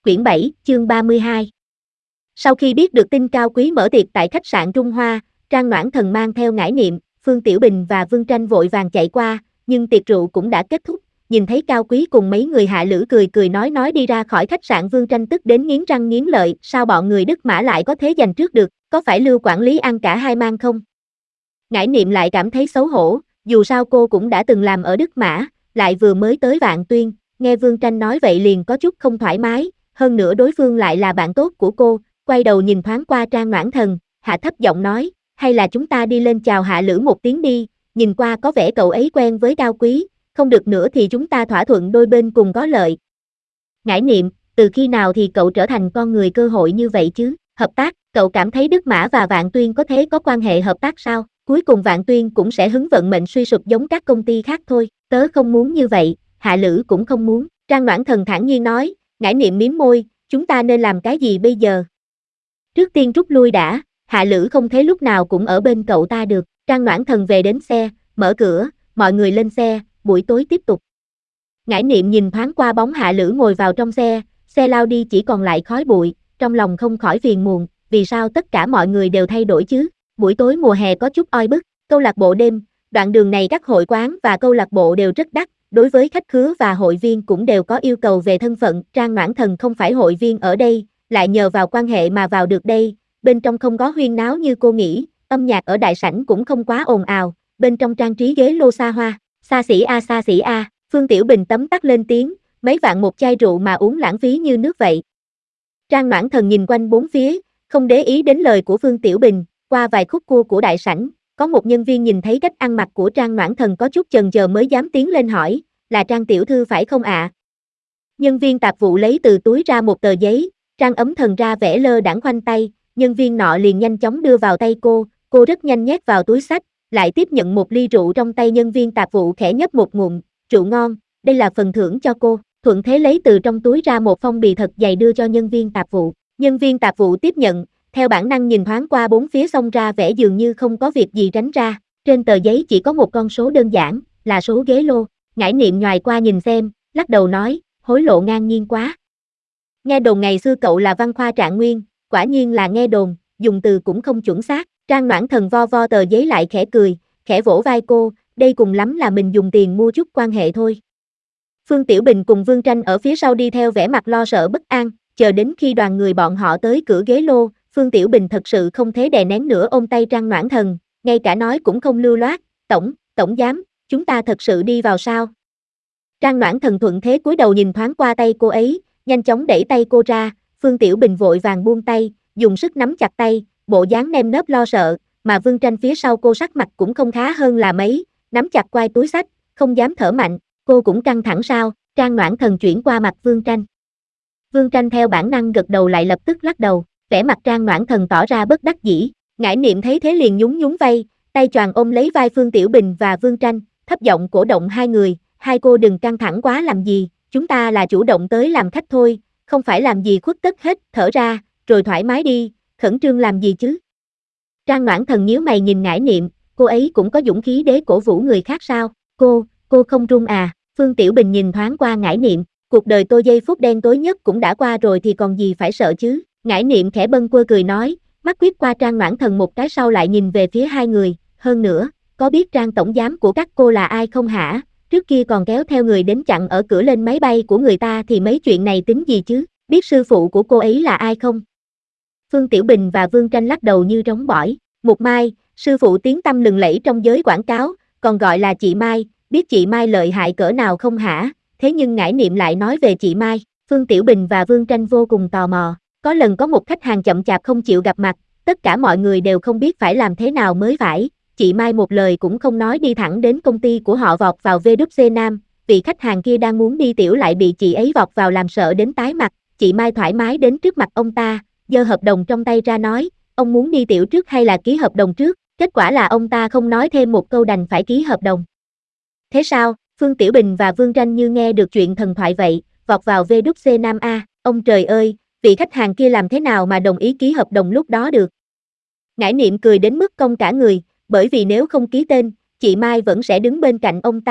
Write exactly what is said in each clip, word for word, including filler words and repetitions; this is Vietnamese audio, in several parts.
quyển bảy, chương ba mươi hai. Sau khi biết được tin Cao Quý mở tiệc tại khách sạn Trung Hoa, Trang Noãn Thần mang theo Ngải Niệm, Phương Tiểu Bình và Vương Tranh vội vàng chạy qua, nhưng tiệc rượu cũng đã kết thúc. Nhìn thấy Cao Quý cùng mấy người hạ lữ cười cười nói nói đi ra khỏi khách sạn, Vương Tranh tức đến nghiến răng nghiến lợi, sao bọn người Đức Mã lại có thế giành trước được, có phải Lưu quản lý ăn cả hai mang không? Ngải Niệm lại cảm thấy xấu hổ, dù sao cô cũng đã từng làm ở Đức Mã, lại vừa mới tới Vạn Tuyên, nghe Vương Tranh nói vậy liền có chút không thoải mái, hơn nữa đối phương lại là bạn tốt của cô, quay đầu nhìn thoáng qua Trang Noãn Thần, hạ thấp giọng nói, hay là chúng ta đi lên chào hạ lữ một tiếng đi, nhìn qua có vẻ cậu ấy quen với Cao Quý, không được nữa thì chúng ta thỏa thuận đôi bên cùng có lợi. Ngải Niệm, từ khi nào thì cậu trở thành con người cơ hội như vậy chứ, hợp tác, cậu cảm thấy Đức Mã và Vạn Tuyên có thể có quan hệ hợp tác sao, cuối cùng Vạn Tuyên cũng sẽ hứng vận mệnh suy sụp giống các công ty khác thôi, tớ không muốn như vậy, hạ lữ cũng không muốn, Trang Noãn Thần thản nhiên nói, Ngải Niệm mím môi, chúng ta nên làm cái gì bây giờ? Trước tiên rút lui đã, hạ lữ không thấy lúc nào cũng ở bên cậu ta được, Trang Noãn Thần về đến xe, mở cửa, mọi người lên xe, buổi tối tiếp tục. Ngải Niệm nhìn thoáng qua bóng hạ lữ ngồi vào trong xe, xe lao đi chỉ còn lại khói bụi, trong lòng không khỏi phiền muộn, vì sao tất cả mọi người đều thay đổi chứ? Buổi tối mùa hè có chút oi bức, câu lạc bộ đêm, đoạn đường này các hội quán và câu lạc bộ đều rất đắt, đối với khách khứa và hội viên cũng đều có yêu cầu về thân phận, Trang Noãn Thần không phải hội viên ở đây, lại nhờ vào quan hệ mà vào được đây, bên trong không có huyên náo như cô nghĩ, âm nhạc ở đại sảnh cũng không quá ồn ào, bên trong trang trí ghế lô xa hoa, xa xỉ a xa xỉ a, Phương Tiểu Bình tấm tắc lên tiếng, mấy vạn một chai rượu mà uống lãng phí như nước vậy. Trang Noãn Thần nhìn quanh bốn phía, không để ý đến lời của Phương Tiểu Bình, qua vài khúc cua của đại sảnh, có một nhân viên nhìn thấy cách ăn mặc của Trang Noãn Thần có chút chần chờ mới dám tiến lên hỏi, là Trang tiểu thư phải không ạ? À? Nhân viên tạp vụ lấy từ túi ra một tờ giấy, Trang ấm thần ra vẻ lơ đãng khoanh tay, nhân viên nọ liền nhanh chóng đưa vào tay cô, cô rất nhanh nhét vào túi xách, lại tiếp nhận một ly rượu trong tay nhân viên tạp vụ khẽ nhấp một ngụm, rượu ngon, đây là phần thưởng cho cô, thuận thế lấy từ trong túi ra một phong bì thật dày đưa cho nhân viên tạp vụ, nhân viên tạp vụ tiếp nhận, theo bản năng nhìn thoáng qua bốn phía xông ra vẻ dường như không có việc gì tránh ra, trên tờ giấy chỉ có một con số đơn giản, là số ghế lô, Ngải Niệm nhoài qua nhìn xem, lắc đầu nói, hối lộ ngang nhiên quá. Nghe đồn ngày xưa cậu là văn khoa trạng nguyên, quả nhiên là nghe đồn, dùng từ cũng không chuẩn xác, Trang Noãn Thần vo vo tờ giấy lại khẽ cười, khẽ vỗ vai cô, đây cùng lắm là mình dùng tiền mua chút quan hệ thôi. Phương Tiểu Bình cùng Vương Tranh ở phía sau đi theo vẻ mặt lo sợ bất an, chờ đến khi đoàn người bọn họ tới cửa ghế lô, Phương Tiểu Bình thật sự không thể đè nén nữa ôm tay Trang Noãn Thần, ngay cả nói cũng không lưu loát, tổng, tổng giám, chúng ta thật sự đi vào sao? Trang Noãn Thần thuận thế cúi đầu nhìn thoáng qua tay cô ấy, nhanh chóng đẩy tay cô ra, Phương Tiểu Bình vội vàng buông tay, dùng sức nắm chặt tay, bộ dáng nơm nớp lo sợ, mà Vương Tranh phía sau cô sắc mặt cũng không khá hơn là mấy, nắm chặt quai túi xách, không dám thở mạnh, cô cũng căng thẳng sao? Trang Noãn Thần chuyển qua mặt Vương Tranh. Vương Tranh theo bản năng gật đầu lại lập tức lắc đầu, vẻ mặt Trang Noãn Thần tỏ ra bất đắc dĩ, Ngải Niệm thấy thế liền nhún nhún vai, tay choàng ôm lấy vai Phương Tiểu Bình và Vương Tranh, thấp giọng cổ động hai người, hai cô đừng căng thẳng quá làm gì, chúng ta là chủ động tới làm khách thôi, không phải làm gì khuất tất hết, thở ra, rồi thoải mái đi, khẩn trương làm gì chứ? Trang Noãn Thần nhíu mày nhìn Ngải Niệm, cô ấy cũng có dũng khí để cổ vũ người khác sao? Cô, cô không run à? Phương Tiểu Bình nhìn thoáng qua Ngải Niệm, cuộc đời tôi giây phút đen tối nhất cũng đã qua rồi thì còn gì phải sợ chứ? Ngải Niệm khẽ bâng quơ cười nói, mắt quét qua Trang Noãn Thần một cái sau lại nhìn về phía hai người, hơn nữa, có biết Trang tổng giám của các cô là ai không hả? Trước kia còn kéo theo người đến chặn ở cửa lên máy bay của người ta thì mấy chuyện này tính gì chứ? Biết sư phụ của cô ấy là ai không? Phương Tiểu Bình và Vương Tranh lắc đầu như trống bỏi, Mục Mai, sư phụ tiếng tăm lừng lẫy trong giới quảng cáo, còn gọi là chị Mai, biết chị Mai lợi hại cỡ nào không hả? Thế nhưng Ngải Niệm lại nói về chị Mai, Phương Tiểu Bình và Vương Tranh vô cùng tò mò, có lần có một khách hàng chậm chạp không chịu gặp mặt, tất cả mọi người đều không biết phải làm thế nào mới phải, chị Mai một lời cũng không nói đi thẳng đến công ty của họ vọt vào vê kép xê Nam, vì khách hàng kia đang muốn đi tiểu lại bị chị ấy vọt vào làm sợ đến tái mặt, chị Mai thoải mái đến trước mặt ông ta, giơ hợp đồng trong tay ra nói, ông muốn đi tiểu trước hay là ký hợp đồng trước, kết quả là ông ta không nói thêm một câu đành phải ký hợp đồng. Thế sao? Phương Tiểu Bình và Vương Tranh như nghe được chuyện thần thoại vậy, vọt vào vê kép xê Nam a, ông trời ơi, vị khách hàng kia làm thế nào mà đồng ý ký hợp đồng lúc đó được? Ngải Niệm cười đến mức cong cả người, bởi vì nếu không ký tên, chị Mai vẫn sẽ đứng bên cạnh ông ta,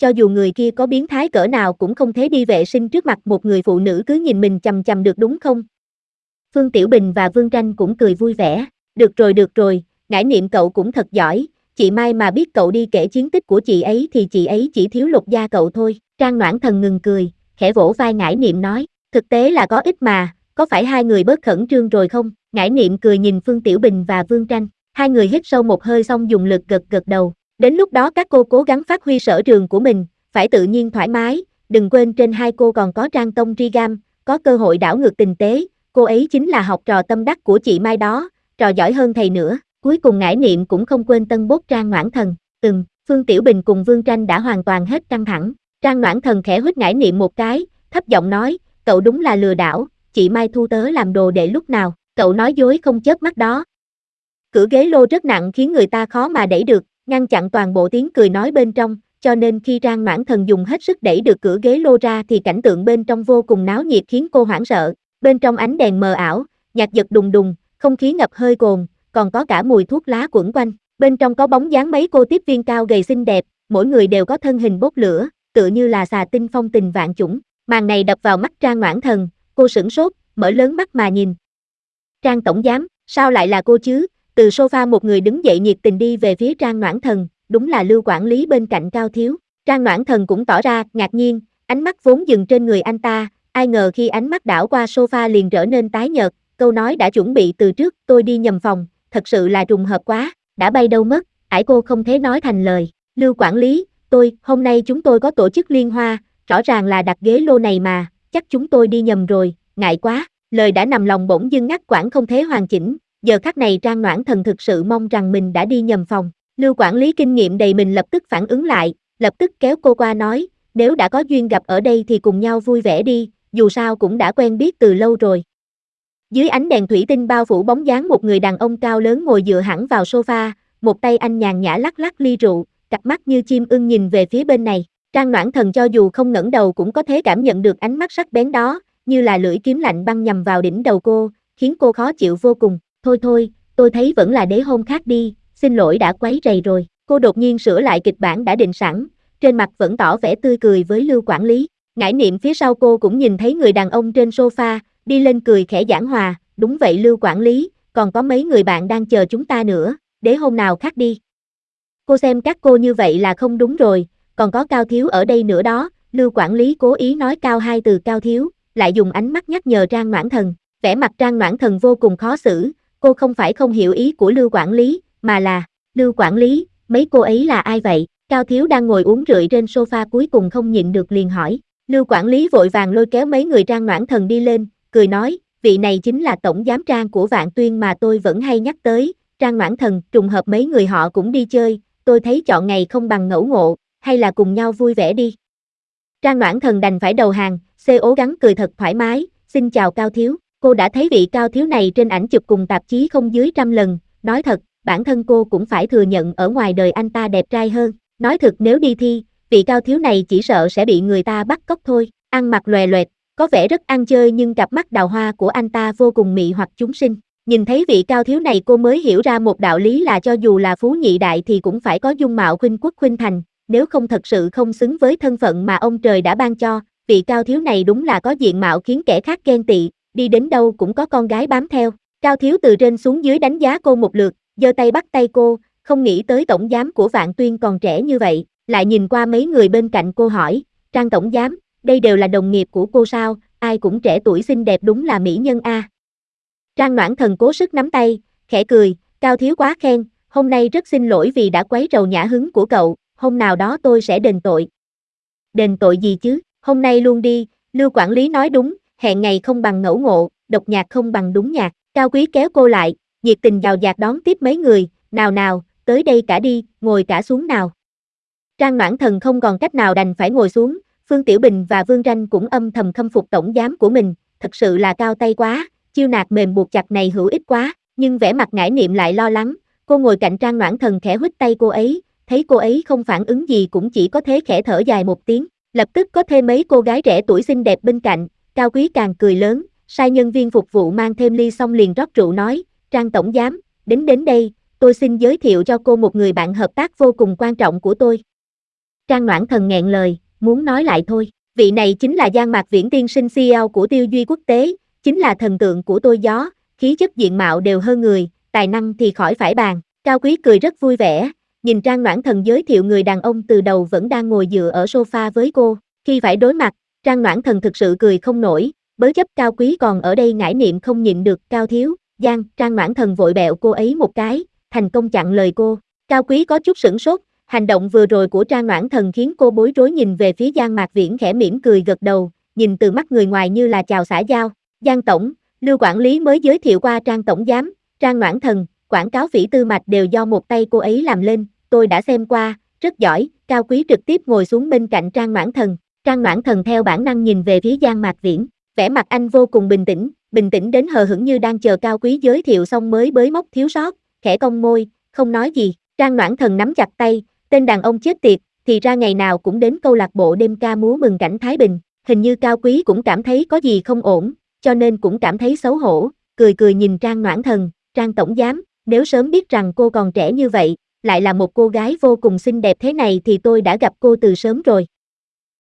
cho dù người kia có biến thái cỡ nào cũng không thể đi vệ sinh trước mặt một người phụ nữ cứ nhìn mình chằm chằm được đúng không? Phương Tiểu Bình và Vương Tranh cũng cười vui vẻ, được rồi được rồi, Ngải Niệm cậu cũng thật giỏi, chị Mai mà biết cậu đi kể chiến tích của chị ấy thì chị ấy chỉ thiếu lột da cậu thôi. Trang Noãn Thần ngừng cười, khẽ vỗ vai Ngải Niệm nói, thực tế là có ít mà, có phải hai người bớt khẩn trương rồi không? Ngải Niệm cười nhìn Phương Tiểu Bình và Vương Tranh, hai người hít sâu một hơi xong dùng lực gật gật đầu. Đến lúc đó các cô cố gắng phát huy sở trường của mình, phải tự nhiên thoải mái, đừng quên trên hai cô còn có Trang Tông Rigam, có cơ hội đảo ngược tình tế, cô ấy chính là học trò tâm đắc của chị Mai đó, trò giỏi hơn thầy nữa. Cuối cùng Ngải Niệm cũng không quên tân bốc Trang Noãn Thần, ừm, Phương Tiểu Bình cùng Vương Tranh đã hoàn toàn hết căng thẳng. Trang Noãn Thần khẽ huých Ngải Niệm một cái, thấp giọng nói, cậu đúng là lừa đảo, chị Mai thu tớ làm đồ đệ lúc nào, cậu nói dối không chớp mắt đó. Cửa ghế lô rất nặng khiến người ta khó mà đẩy được, ngăn chặn toàn bộ tiếng cười nói bên trong, cho nên khi Trang Noãn Thần dùng hết sức đẩy được cửa ghế lô ra thì cảnh tượng bên trong vô cùng náo nhiệt khiến cô hoảng sợ. Bên trong ánh đèn mờ ảo, nhạc giật đùng đùng, không khí ngập hơi cồn, còn có cả mùi thuốc lá quẩn quanh. Bên trong có bóng dáng mấy cô tiếp viên cao gầy xinh đẹp, mỗi người đều có thân hình bốc lửa, tựa như là xà tinh phong tình vạn chủng. Màn này đập vào mắt Trang Noãn Thần, cô sửng sốt, mở lớn mắt mà nhìn. Trang tổng giám, sao lại là cô chứ? Từ sofa một người đứng dậy nhiệt tình đi về phía Trang Noãn Thần, đúng là Lưu quản lý bên cạnh Cao Thiếu. Trang Noãn Thần cũng tỏ ra ngạc nhiên, ánh mắt vốn dừng trên người anh ta, ai ngờ khi ánh mắt đảo qua sofa liền trở nên tái nhợt, câu nói đã chuẩn bị từ trước, tôi đi nhầm phòng, thật sự là trùng hợp quá, đã bay đâu mất, ải cô không thể nói thành lời. Lưu quản lý, tôi, hôm nay chúng tôi có tổ chức liên hoa, rõ ràng là đặt ghế lô này mà, chắc chúng tôi đi nhầm rồi, ngại quá, lời đã nằm lòng bỗng dưng ngắt quãng không thể hoàn chỉnh, giờ khắc này Trang Noãn Thần thực sự mong rằng mình đã đi nhầm phòng. Lưu quản lý kinh nghiệm đầy mình lập tức phản ứng lại, lập tức kéo cô qua nói, nếu đã có duyên gặp ở đây thì cùng nhau vui vẻ đi, dù sao cũng đã quen biết từ lâu rồi. Dưới ánh đèn thủy tinh bao phủ bóng dáng một người đàn ông cao lớn ngồi dựa hẳn vào sofa, một tay anh nhàn nhã lắc lắc ly rượu, cặp mắt như chim ưng nhìn về phía bên này. Trang Noãn Thần cho dù không ngẩng đầu cũng có thể cảm nhận được ánh mắt sắc bén đó, như là lưỡi kiếm lạnh băng nhằm vào đỉnh đầu cô, khiến cô khó chịu vô cùng. Thôi thôi, tôi thấy vẫn là để hôm khác đi, xin lỗi đã quấy rầy rồi. Cô đột nhiên sửa lại kịch bản đã định sẵn, trên mặt vẫn tỏ vẻ tươi cười với Lưu quản lý. Ngải Niệm phía sau cô cũng nhìn thấy người đàn ông trên sofa, đi lên cười khẽ giảng hòa, đúng vậy Lưu quản lý, còn có mấy người bạn đang chờ chúng ta nữa, để hôm nào khác đi. Cô xem các cô như vậy là không đúng rồi, còn có Cao Thiếu ở đây nữa đó, Lưu quản lý cố ý nói cao hai từ Cao Thiếu, lại dùng ánh mắt nhắc nhở Trang Noãn Thần, vẻ mặt Trang Noãn Thần vô cùng khó xử, cô không phải không hiểu ý của Lưu quản lý, mà là, Lưu quản lý, mấy cô ấy là ai vậy? Cao Thiếu đang ngồi uống rượu trên sofa cuối cùng không nhịn được liền hỏi. Lưu quản lý vội vàng lôi kéo mấy người Trang Noãn Thần đi lên, cười nói, vị này chính là tổng giám Trang của Vạn Tuyên mà tôi vẫn hay nhắc tới. Trang Noãn Thần, trùng hợp mấy người họ cũng đi chơi, tôi thấy chọn ngày không bằng ngẫu ngộ, hay là cùng nhau vui vẻ đi. Trang Noãn Thần đành phải đầu hàng, xê ố gắng cười thật thoải mái, xin chào Cao Thiếu. Cô đã thấy vị Cao Thiếu này trên ảnh chụp cùng tạp chí không dưới trăm lần, nói thật, bản thân cô cũng phải thừa nhận ở ngoài đời anh ta đẹp trai hơn. Nói thực nếu đi thi, vị Cao Thiếu này chỉ sợ sẽ bị người ta bắt cóc thôi, ăn mặc lòe loẹt, có vẻ rất ăn chơi nhưng cặp mắt đào hoa của anh ta vô cùng mị hoặc chúng sinh. Nhìn thấy vị Cao Thiếu này cô mới hiểu ra một đạo lý là cho dù là phú nhị đại thì cũng phải có dung mạo khuynh quốc khuynh thành, nếu không thật sự không xứng với thân phận mà ông trời đã ban cho, vị Cao Thiếu này đúng là có diện mạo khiến kẻ khác ghen tị, đi đến đâu cũng có con gái bám theo. Cao Thiếu từ trên xuống dưới đánh giá cô một lượt, giơ tay bắt tay cô, không nghĩ tới tổng giám của Vạn Tuyên còn trẻ như vậy, lại nhìn qua mấy người bên cạnh cô hỏi, Trang tổng giám, đây đều là đồng nghiệp của cô sao, ai cũng trẻ tuổi xinh đẹp đúng là mỹ nhân a. Trang Noãn Thần cố sức nắm tay, khẽ cười, Cao Thiếu quá khen, hôm nay rất xin lỗi vì đã quấy rầy nhã hứng của cậu, hôm nào đó tôi sẽ đền tội. Đền tội gì chứ, hôm nay luôn đi, Lưu quản lý nói đúng, hẹn ngày không bằng ngẫu ngộ, độc nhạc không bằng đúng nhạc. Cao Quý kéo cô lại, nhiệt tình giàu dạt đón tiếp mấy người, nào nào, tới đây cả đi, ngồi cả xuống nào. Trang Noãn Thần không còn cách nào đành phải ngồi xuống, Phương Tiểu Bình và Vương Tranh cũng âm thầm khâm phục tổng giám của mình, thật sự là cao tay quá, chiêu nạt mềm buộc chặt này hữu ích quá, nhưng vẻ mặt Ngải Niệm lại lo lắng, cô ngồi cạnh Trang Noãn Thần khẽ huých tay cô ấy, thấy cô ấy không phản ứng gì cũng chỉ có thế khẽ thở dài một tiếng, lập tức có thêm mấy cô gái trẻ tuổi xinh đẹp bên cạnh, Cao Quý càng cười lớn, sai nhân viên phục vụ mang thêm ly xong liền rót rượu nói, Trang tổng giám, đến đến đây, tôi xin giới thiệu cho cô một người bạn hợp tác vô cùng quan trọng của tôi. Trang Noãn Thần nghẹn lời, muốn nói lại thôi. Vị này chính là Giang Mạc Viễn tiên sinh xê e ô của Tiêu Duy Quốc tế, chính là thần tượng của tôi gió, khí chất diện mạo đều hơn người, tài năng thì khỏi phải bàn. Cao Quý cười rất vui vẻ, nhìn Trang Noãn Thần giới thiệu người đàn ông từ đầu vẫn đang ngồi dựa ở sofa với cô. Khi phải đối mặt, Trang Noãn Thần thực sự cười không nổi, bớ chấp Cao Quý còn ở đây ngải niệm không nhịn được. Cao thiếu, Giang, Trang Noãn Thần vội bẹo cô ấy một cái, thành công chặn lời cô. Cao Quý có chút sửng sốt, hành động vừa rồi của Trang Noãn Thần khiến cô bối rối, nhìn về phía Giang Mạc Viễn khẽ mỉm cười gật đầu, nhìn từ mắt người ngoài như là chào xã giao. Giang tổng, Lưu quản lý mới giới thiệu qua Trang tổng giám, Trang Noãn Thần, quảng cáo phỉ tư mạch đều do một tay cô ấy làm lên, tôi đã xem qua, rất giỏi. Cao Quý trực tiếp ngồi xuống bên cạnh Trang Noãn Thần. Trang Noãn Thần theo bản năng nhìn về phía Giang Mạc Viễn, vẻ mặt anh vô cùng bình tĩnh, bình tĩnh đến hờ hững như đang chờ Cao Quý giới thiệu xong mới bới móc thiếu sót, khẽ cong môi, không nói gì. Trang Noãn Thần nắm chặt tay, tên đàn ông chết tiệt, thì ra ngày nào cũng đến câu lạc bộ đêm ca múa mừng cảnh Thái Bình, hình như Cao Quý cũng cảm thấy có gì không ổn, cho nên cũng cảm thấy xấu hổ, cười cười nhìn Trang Noãn Thần, Trang tổng giám, nếu sớm biết rằng cô còn trẻ như vậy, lại là một cô gái vô cùng xinh đẹp thế này thì tôi đã gặp cô từ sớm rồi.